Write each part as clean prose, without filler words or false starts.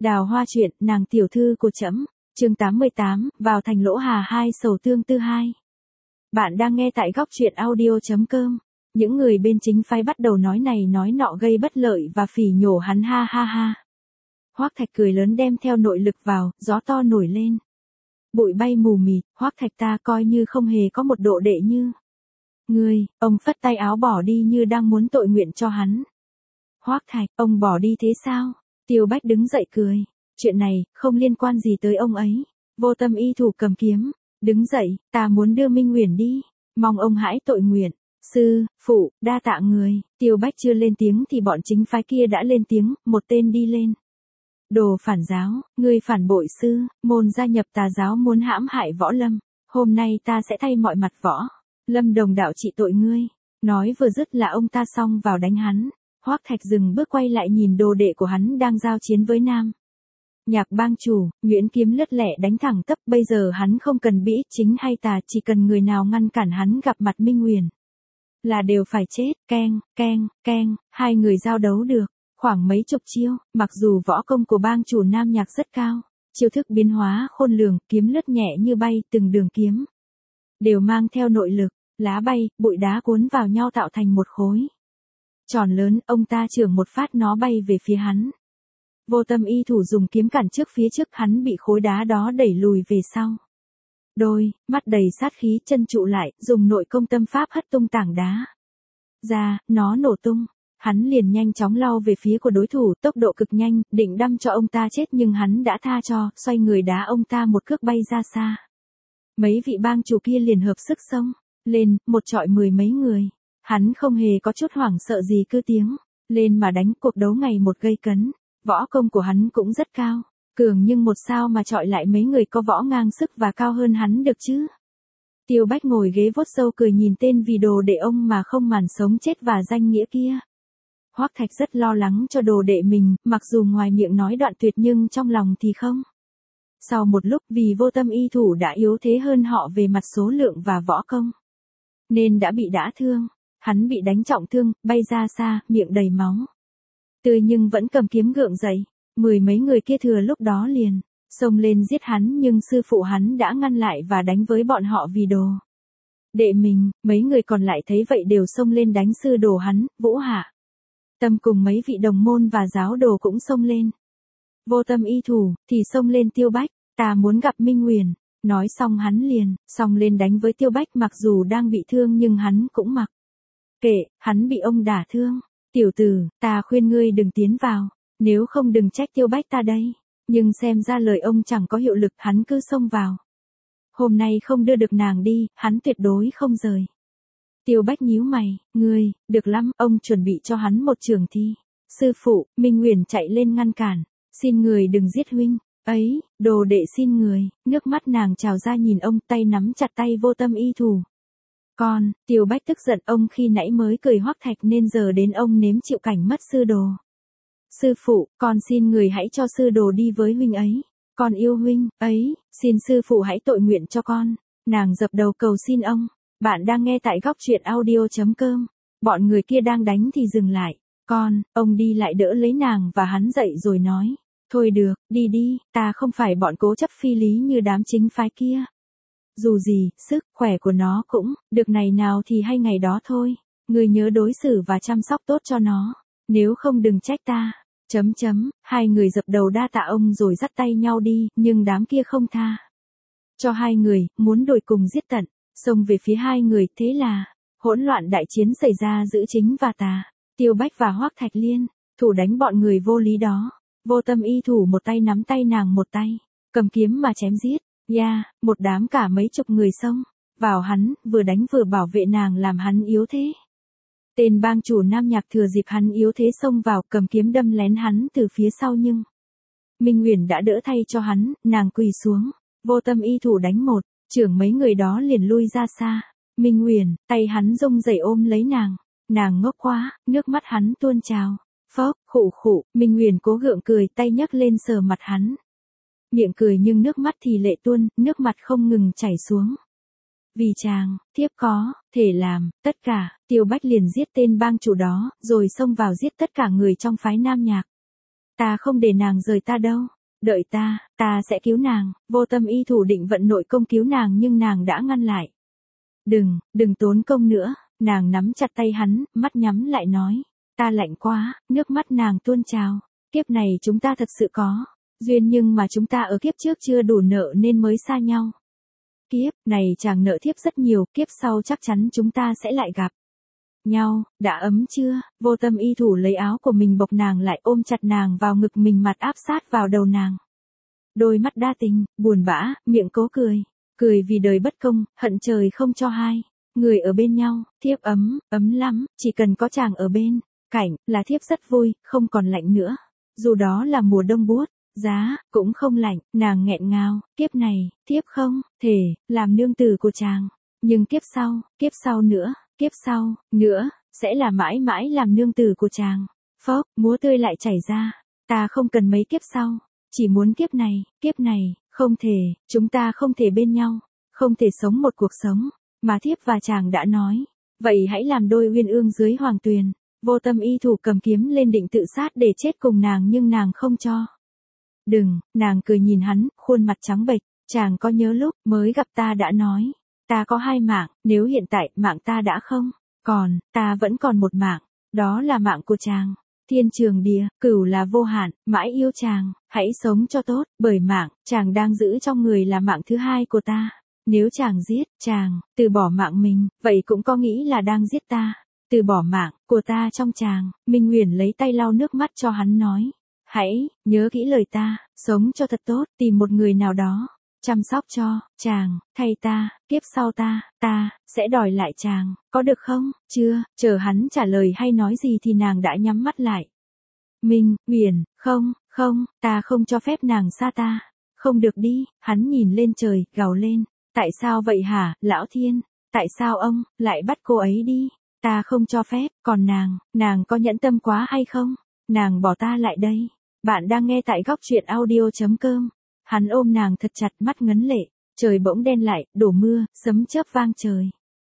Đào Hoa truyện, nàng tiểu thư của trẫm, chương 88, vào thành Lỗ Hà 2 sầu tương tư 2. Bạn đang nghe tại góc truyện audio.com. Những người bên chính phái bắt đầu nói này nói nọ gây bất lợi và phỉ nhổ hắn ha ha ha. Hoắc Thạch cười lớn đem theo nội lực vào, gió to nổi lên. Bụi bay mù mịt, Hoắc Thạch ta coi như không hề có một độ đệ như. Ngươi, ông phất tay áo bỏ đi như đang muốn tội nguyện cho hắn. Hoắc Thạch, ông bỏ đi thế sao? Tiêu Bách đứng dậy cười. Chuyện này, không liên quan gì tới ông ấy. Vô Tâm y thủ cầm kiếm. Đứng dậy, ta muốn đưa Minh Uyển đi. Mong ông hãy tội nguyện. Sư, phụ, đa tạ người. Tiêu Bách chưa lên tiếng thì bọn chính phái kia đã lên tiếng, một tên đi lên. Đồ phản giáo, ngươi phản bội sư, môn gia nhập tà giáo muốn hãm hại Võ Lâm. Hôm nay ta sẽ thay mọi mặt Võ Lâm đồng đạo trị tội ngươi. Nói vừa dứt là ông ta xông vào đánh hắn. Hoắc Thạch dừng bước quay lại nhìn đồ đệ của hắn đang giao chiến với Nam Nhạc bang chủ, nhuyễn kiếm lướt lẻ đánh thẳng tắp, bây giờ hắn không cần bị chính hay tà, chỉ cần người nào ngăn cản hắn gặp mặt Minh Uyển là đều phải chết. Keng, keng, keng, hai người giao đấu được khoảng mấy chục chiêu, mặc dù võ công của bang chủ Nam Nhạc rất cao, chiêu thức biến hóa khôn lường, kiếm lướt nhẹ như bay, từng đường kiếm đều mang theo nội lực, lá bay, bụi đá cuốn vào nhau tạo thành một khối tròn lớn, ông ta chưởng một phát nó bay về phía hắn. Vô Tâm y thủ dùng kiếm cản trước phía trước, hắn bị khối đá đó đẩy lùi về sau. Đôi mắt đầy sát khí, chân trụ lại, dùng nội công tâm pháp hất tung tảng đá ra, nó nổ tung. Hắn liền nhanh chóng lao về phía của đối thủ, tốc độ cực nhanh, định đâm cho ông ta chết nhưng hắn đã tha cho, xoay người đá ông ta một cước bay ra xa. Mấy vị bang chủ kia liền hợp sức xông lên, một trọi mười mấy người. Hắn không hề có chút hoảng sợ gì, cứ tiếng lên mà đánh. Cuộc đấu ngày một gây cấn. Võ công của hắn cũng rất cao, cường, nhưng một sao mà chọi lại mấy người có võ ngang sức và cao hơn hắn được chứ. Tiêu Bách ngồi ghế vuốt râu cười nhìn tên vì đồ đệ ông mà không màn sống chết và danh nghĩa kia. Hoắc Thạch rất lo lắng cho đồ đệ mình, mặc dù ngoài miệng nói đoạn tuyệt nhưng trong lòng thì không. Sau một lúc, vì Vô Tâm y thủ đã yếu thế hơn họ về mặt số lượng và võ công, nên đã bị đả thương. Hắn bị đánh trọng thương, bay ra xa, miệng đầy máu tươi nhưng vẫn cầm kiếm gượng dậy. Mười mấy người kia thừa lúc đó liền xông lên giết hắn, nhưng sư phụ hắn đã ngăn lại và đánh với bọn họ vì đồ đệ mình. Mấy người còn lại thấy vậy đều xông lên đánh sư đồ hắn, Vũ Hạ Tâm cùng mấy vị đồng môn và giáo đồ cũng xông lên. Vô Tâm y thủ thì xông lên Tiêu Bách, ta muốn gặp Minh Uyển. Nói xong hắn liền xông lên đánh với Tiêu Bách, mặc dù đang bị thương nhưng hắn cũng mặc kệ, hắn bị ông đả thương. Tiểu tử, ta khuyên ngươi đừng tiến vào, nếu không đừng trách Tiêu Bách ta đây. Nhưng xem ra lời ông chẳng có hiệu lực, hắn cứ xông vào. Hôm nay không đưa được nàng đi, hắn tuyệt đối không rời. Tiêu Bách nhíu mày, ngươi, được lắm, ông chuẩn bị cho hắn một trường thi. Sư phụ, Minh Uyển chạy lên ngăn cản, xin người đừng giết huynh. Ấy, đồ đệ xin người. Nước mắt nàng trào ra nhìn ông, tay nắm chặt tay Vô Tâm y thủ. Con, Tiêu Bách tức giận, ông khi nãy mới cười Hoắc Thạch nên giờ đến ông nếm chịu cảnh mất sư đồ. Sư phụ, con xin người hãy cho sư đồ đi với huynh ấy. Con yêu huynh ấy, xin sư phụ hãy tội nguyện cho con. Nàng dập đầu cầu xin ông. Bạn đang nghe tại góc truyện audio.com. Bọn người kia đang đánh thì dừng lại. Con, ông đi lại đỡ lấy nàng và hắn dậy rồi nói. Thôi được, đi đi, ta không phải bọn cố chấp phi lý như đám chính phái kia. Dù gì, sức khỏe của nó cũng được ngày nào thì hay ngày đó thôi. Ngươi nhớ đối xử và chăm sóc tốt cho nó, nếu không đừng trách ta. Hai người dập đầu đa tạ ông rồi dắt tay nhau đi, nhưng đám kia không tha cho hai người, muốn đuổi cùng giết tận, xông về phía hai người. Thế là hỗn loạn đại chiến xảy ra giữa chính và tà. Tiêu Bách và Hoắc Thạch liên thủ đánh bọn người vô lý đó. Vô Tâm y thủ một tay nắm tay nàng, một tay cầm kiếm mà chém giết. Một đám cả mấy chục người xông vào hắn, vừa đánh vừa bảo vệ nàng làm hắn yếu thế. Tên bang chủ Nam Nhạc thừa dịp hắn yếu thế xông vào, cầm kiếm đâm lén hắn từ phía sau, nhưng Minh Uyển đã đỡ thay cho hắn, nàng quỳ xuống. Vô Tâm y thủ đánh một chưởng, mấy người đó liền lui ra xa. Minh Uyển, tay hắn rung rẩy ôm lấy nàng. Nàng ngốc quá, nước mắt hắn tuôn trào. Phốc, khụ khụ, Minh Uyển cố gượng cười, tay nhấc lên sờ mặt hắn. Miệng cười nhưng nước mắt thì lệ tuôn, nước mặt không ngừng chảy xuống. Vì chàng, thiếp có thể làm tất cả. Tiêu Bách liền giết tên bang chủ đó, rồi xông vào giết tất cả người trong phái Nam Nhạc. ta không để nàng rời ta đâu. Đợi ta sẽ cứu nàng. Vô Tâm y thủ định vận nội công cứu nàng nhưng nàng đã ngăn lại. Đừng tốn công nữa. Nàng nắm chặt tay hắn, mắt nhắm lại nói. Ta lạnh quá, nước mắt nàng tuôn trào. Kiếp này chúng ta thật sự có duyên nhưng mà chúng ta ở kiếp trước chưa đủ nợ nên mới xa nhau. Kiếp này chàng nợ thiếp rất nhiều, kiếp sau chắc chắn chúng ta sẽ lại gặp nhau. Đã ấm chưa? Vô Tâm y thủ lấy áo của mình bọc nàng lại, ôm chặt nàng vào ngực mình, mặt áp sát vào đầu nàng. Đôi mắt đa tình, buồn bã, miệng cố cười. Cười vì đời bất công, hận trời không cho hai người ở bên nhau. Thiếp ấm lắm, chỉ cần có chàng ở bên cạnh là thiếp rất vui, không còn lạnh nữa. Dù đó là mùa đông buốt giá, cũng không lạnh. Nàng nghẹn ngào, kiếp này, thiếp không thể làm nương tử của chàng. Nhưng kiếp sau nữa, kiếp sau nữa, sẽ là mãi mãi làm nương tử của chàng. Phốc, múa tươi lại chảy ra. Ta không cần mấy kiếp sau, chỉ muốn kiếp này, không thể, chúng ta không thể bên nhau, không thể sống một cuộc sống mà thiếp và chàng đã nói. Vậy hãy làm đôi uyên ương dưới hoàng tuyền. Vô Tâm y thủ cầm kiếm lên định tự sát để chết cùng nàng nhưng nàng không cho. Đừng, nàng cười nhìn hắn, khuôn mặt trắng bệch. Chàng có nhớ lúc mới gặp ta đã nói, ta có 2 mạng, nếu hiện tại mạng ta đã không còn, ta vẫn còn 1 mạng, đó là mạng của chàng. Thiên trường địa, cửu là vô hạn, mãi yêu chàng, hãy sống cho tốt, bởi mạng chàng đang giữ trong người là mạng thứ 2 của ta. Nếu chàng giết chàng, từ bỏ mạng mình, vậy cũng có nghĩ là đang giết ta. Từ bỏ mạng của ta trong chàng. Minh Uyển lấy tay lau nước mắt cho hắn nói. Hãy nhớ kỹ lời ta, sống cho thật tốt, tìm một người nào đó chăm sóc cho chàng, thay ta, kiếp sau ta sẽ đòi lại chàng, có được không? Chưa, chờ hắn trả lời hay nói gì thì nàng đã nhắm mắt lại. Minh Uyển, không, ta không cho phép nàng xa ta. Không được đi. Hắn nhìn lên trời, gào lên. Tại sao vậy hả, lão thiên? Tại sao ông lại bắt cô ấy đi? Ta không cho phép. Còn nàng có nhẫn tâm quá hay không? Nàng bỏ ta lại đây. Bạn đang nghe tại góc truyện audio.com. Hắn ôm nàng thật chặt, mắt ngấn lệ. Trời bỗng đen lại, đổ mưa, sấm chớp vang trời.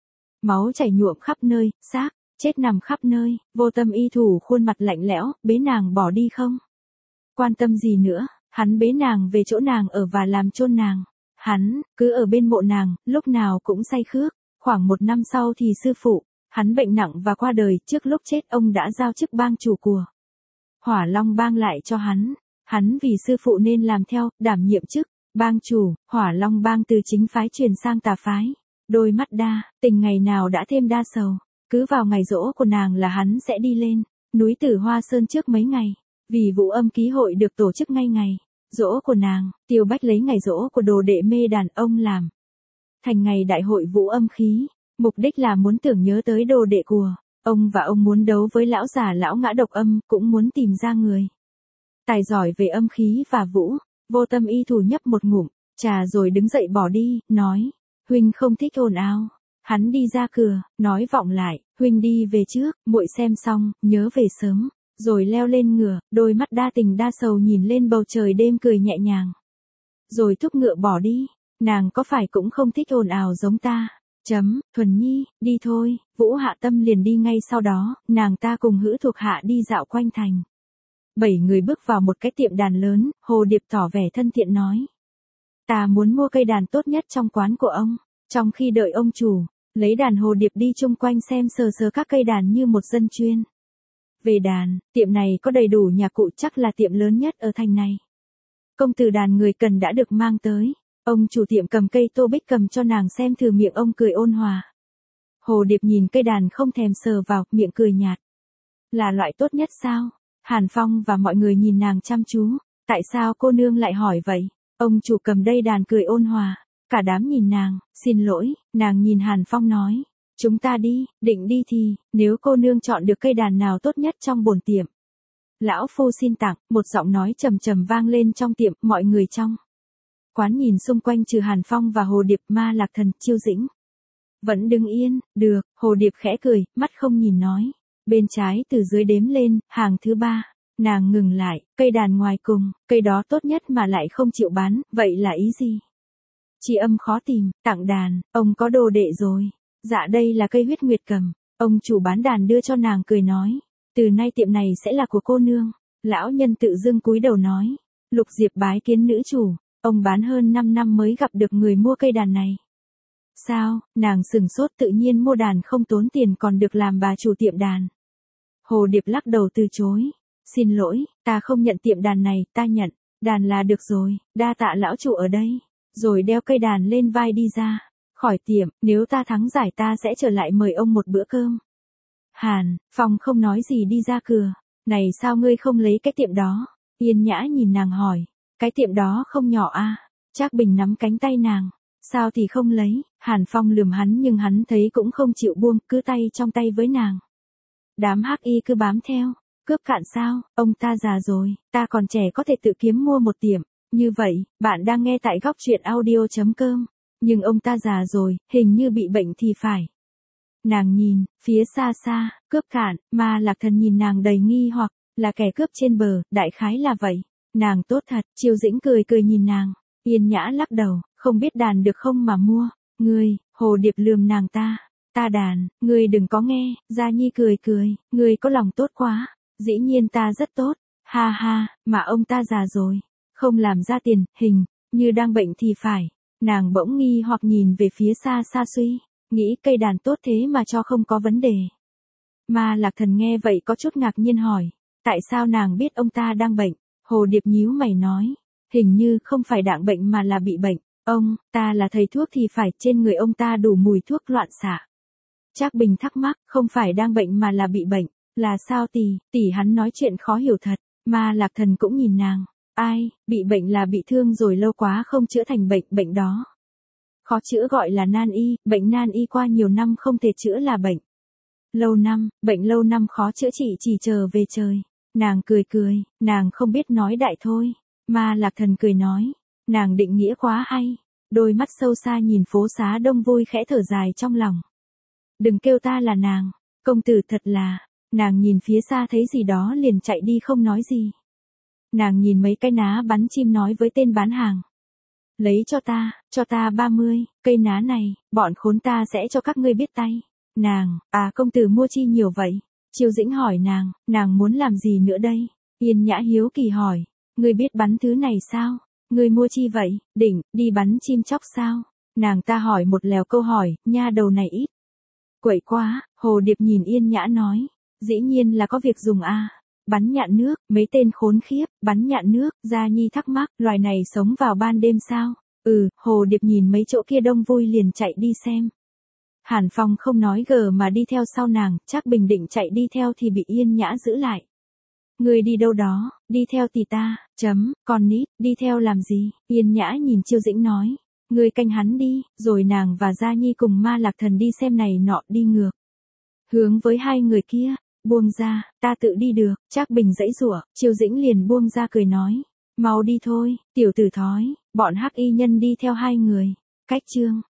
Máu chảy nhuộm khắp nơi, xác chết nằm khắp nơi. Vô Tâm y thủ khuôn mặt lạnh lẽo, bế nàng bỏ đi không quan tâm gì nữa. Hắn bế nàng về chỗ nàng ở và làm chôn nàng. Hắn cứ ở bên mộ nàng, lúc nào cũng say khước. Khoảng 1 năm sau thì sư phụ hắn bệnh nặng và qua đời. Trước lúc chết ông đã giao chức bang chủ của Hỏa Long bang lại cho hắn. Hắn vì sư phụ nên làm theo, đảm nhiệm chức bang chủ. Hỏa Long bang từ chính phái chuyển sang tà phái. Đôi mắt đa tình ngày nào đã thêm đa sầu. Cứ vào ngày giỗ của nàng là hắn sẽ đi lên núi Tử Hoa Sơn trước mấy ngày. Vì Vũ Âm ký hội được tổ chức ngay ngày giỗ của nàng, Tiêu Bách lấy ngày giỗ của đồ đệ mê đàn ông làm thành ngày đại hội Vũ Âm khí. Mục đích là muốn tưởng nhớ tới đồ đệ của ông và ông muốn đấu với lão già lão ngã độc âm, cũng muốn tìm ra người tài giỏi về âm khí và vũ. Vô Tâm y thủ nhấp một ngụm trà rồi đứng dậy bỏ đi, nói. Huynh không thích ồn ào. Hắn đi ra cửa, nói vọng lại. Huynh đi về trước, muội xem xong, nhớ về sớm. Rồi leo lên ngựa, đôi mắt đa tình đa sầu nhìn lên bầu trời đêm cười nhẹ nhàng. Rồi thúc ngựa bỏ đi. Nàng có phải cũng không thích ồn ào giống ta? Thuần Nhi, đi thôi. Vũ Hạ Tâm liền đi ngay sau đó. Nàng ta cùng hữu thuộc hạ đi dạo quanh thành. 7 người bước vào một cái tiệm đàn lớn. Hồ Điệp tỏ vẻ thân thiện nói. Ta muốn mua cây đàn tốt nhất trong quán của ông. Trong khi đợi ông chủ lấy đàn, Hồ Điệp đi chung quanh xem sờ các cây đàn như một dân chuyên về đàn. Tiệm này có đầy đủ nhạc cụ, chắc là tiệm lớn nhất ở thành này. Công tử đàn người cần đã được mang tới. Ông chủ tiệm cầm cây tô bích cầm cho nàng xem thử, miệng ông cười ôn hòa. Hồ Điệp nhìn cây đàn không thèm sờ vào, miệng cười nhạt. Là loại tốt nhất sao? Hàn Phong và mọi người nhìn nàng chăm chú. Tại sao cô nương lại hỏi vậy? Ông chủ cầm đây đàn cười ôn hòa. Cả đám nhìn nàng. Xin lỗi. Nàng nhìn Hàn Phong nói. Chúng ta đi. Định đi thì, nếu cô nương chọn được cây đàn nào tốt nhất trong bổn tiệm, lão phu xin tặng. Một giọng nói trầm trầm vang lên trong tiệm. Mọi người trong quán nhìn xung quanh trừ Hàn Phong và Hồ Điệp, Ma Lạc Thần, Chiêu Dĩnh vẫn đứng yên. Được. Hồ Điệp khẽ cười, mắt không nhìn nói. Bên trái từ dưới đếm lên, hàng thứ 3. Nàng ngừng lại. Cây đàn ngoài cùng, cây đó tốt nhất mà lại không chịu bán, vậy là ý gì? Chi âm khó tìm, tặng đàn, ông có đồ đệ rồi. Dạ đây là cây huyết nguyệt cầm. Ông chủ bán đàn đưa cho nàng, cười nói. Từ nay tiệm này sẽ là của cô nương. Lão nhân tự dưng cúi đầu nói. Lục Diệp bái kiến nữ chủ, ông bán hơn 5 năm mới gặp được người mua cây đàn này. Sao, nàng sừng sốt tự nhiên mua đàn không tốn tiền còn được làm bà chủ tiệm đàn. Hồ Điệp lắc đầu từ chối. Xin lỗi, ta không nhận tiệm đàn này, ta nhận, đàn là được rồi, đa tạ lão chủ ở đây. Rồi đeo cây đàn lên vai đi ra. Khỏi tiệm, nếu ta thắng giải ta sẽ trở lại mời ông một bữa cơm. Hàn, Phong không nói gì đi ra cửa. Này sao ngươi không lấy cái tiệm đó? Yên Nhã nhìn nàng hỏi. Cái tiệm đó không nhỏ à? Trác Bình nắm cánh tay nàng. Sao thì không lấy? Hàn Phong lườm hắn nhưng hắn thấy cũng không chịu buông, cứ tay trong tay với nàng. Đám hắc y cứ bám theo. Cướp cạn sao? Ông ta già rồi, ta còn trẻ có thể tự kiếm mua một tiệm. Như vậy, bạn đang nghe tại góc truyện audio.com. Nhưng ông ta già rồi, hình như bị bệnh thì phải. Nàng nhìn, phía xa xa, cướp cạn, mà Lạc Thần nhìn nàng đầy nghi hoặc, là kẻ cướp trên bờ, đại khái là vậy. Nàng tốt thật, Chiêu Dĩnh cười cười nhìn nàng. Yên Nhã lắc đầu, không biết đàn được không mà mua. Ngươi, Hồ Điệp lườm nàng ta đàn, ngươi đừng có nghe. Gia Nhi cười cười, ngươi có lòng tốt quá. Dĩ nhiên ta rất tốt, ha ha, mà ông ta già rồi, không làm ra tiền, hình như đang bệnh thì phải. Nàng bỗng nghi hoặc nhìn về phía xa xa suy, nghĩ cây đàn tốt thế mà cho không có vấn đề. Mà Lạc Thần nghe vậy có chút ngạc nhiên hỏi, tại sao nàng biết ông ta đang bệnh? Hồ Điệp nhíu mày nói, hình như không phải đạng bệnh mà là bị bệnh. Ông ta là thầy thuốc thì phải, trên người ông ta đủ mùi thuốc loạn xạ. Trác Bình thắc mắc, không phải đang bệnh mà là bị bệnh, là sao tỷ hắn nói chuyện khó hiểu thật. Mà Lạc Thần cũng nhìn nàng, ai, bị bệnh là bị thương rồi lâu quá không chữa thành bệnh đó. Khó chữa gọi là nan y, bệnh nan y qua nhiều năm không thể chữa là bệnh. Bệnh lâu năm khó chữa trị chỉ chờ về trời. Nàng cười cười, nàng không biết nói đại thôi. Mà Lạc Thần cười nói, nàng định nghĩa quá hay. Đôi mắt sâu xa nhìn phố xá đông vui khẽ thở dài trong lòng. Đừng kêu ta là nàng, công tử thật là. Nàng nhìn phía xa thấy gì đó liền chạy đi không nói gì. Nàng nhìn mấy cái ná bắn chim nói với tên bán hàng. Lấy cho ta 30 cây ná này, bọn khốn ta sẽ cho các ngươi biết tay. Nàng, công tử mua chi nhiều vậy? Chiêu Dĩnh hỏi nàng muốn làm gì nữa đây? Yên Nhã hiếu kỳ hỏi, ngươi biết bắn thứ này sao? Ngươi mua chi vậy? Định, đi bắn chim chóc sao? Nàng ta hỏi một lèo câu hỏi, nha đầu này ít. Quậy quá, Hồ Điệp nhìn Yên Nhã nói, dĩ nhiên là có việc dùng à. Bắn nhạn nước, mấy tên khốn khiếp, bắn nhạn nước, Gia Nhi thắc mắc, loài này sống vào ban đêm sao? Hồ Điệp nhìn mấy chỗ kia đông vui liền chạy đi xem. Hàn Phong không nói gờ mà đi theo sau nàng, Trác Bình định chạy đi theo thì bị Yên Nhã giữ lại. Người đi đâu đó, đi theo tỷ ta, con nít, đi theo làm gì? Yên Nhã nhìn Chiêu Dĩnh nói, người canh hắn đi, rồi nàng và Gia Nhi cùng Ma Lạc Thần đi xem này nọ đi ngược. Hướng với hai người kia, buông ra, ta tự đi được. Trác Bình giãy giụa, Chiêu Dĩnh liền buông ra cười nói, mau đi thôi, tiểu tử thói. Bọn hắc y nhân đi theo hai người. Cách chương